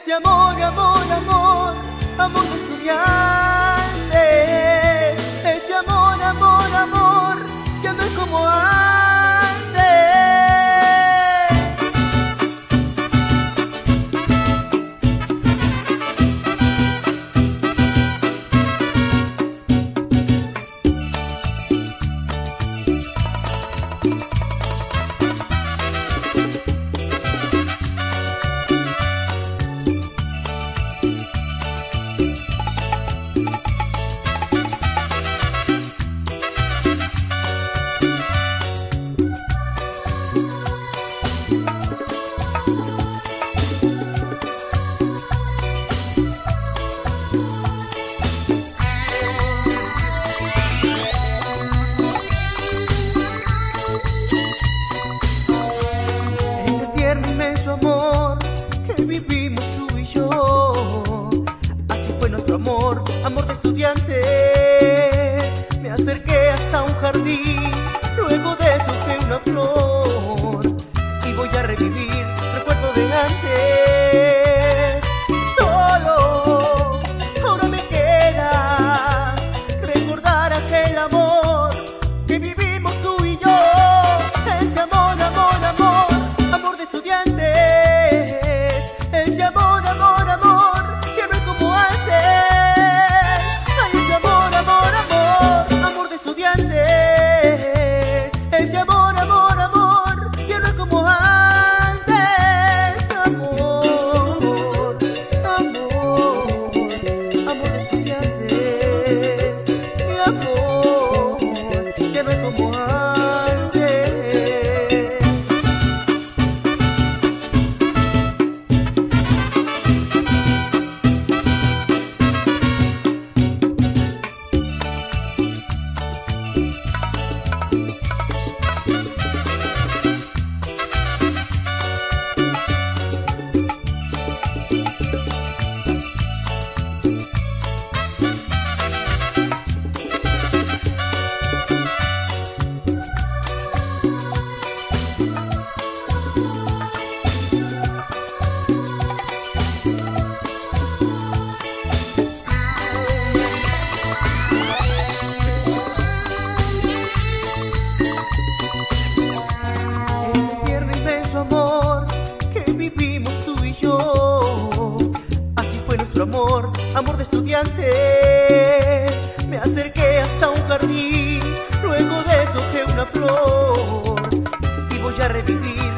ese amor, amor, amor, amor de estudiante. Ese amor, amor, amor, ya no es como antes. Inmenso amor que vivimos tú y yo, así fue nuestro amor, amor de estudiantes. Me acerqué hasta un jardín, luego de eso que una flor, y voy a revivir recuerdo de antes. Solo ahora me queda recordar aquel amor que vivimos tú y yo. Ese amor, amor, amor, amor de estudiantes. Ese amor, amor, amor, que no es como antes. Ay, ese amor, amor, amor, amor de estudiantes. Ese amor, amor, amor, que no es como antes. Amor, amor, amor de estudiantes. Mi amor, que no es como antes. Amor que vivimos tú y yo, así fue nuestro amor, amor de estudiantes. Me acerqué hasta un jardín, luego de eso que una flor, y voy a revivir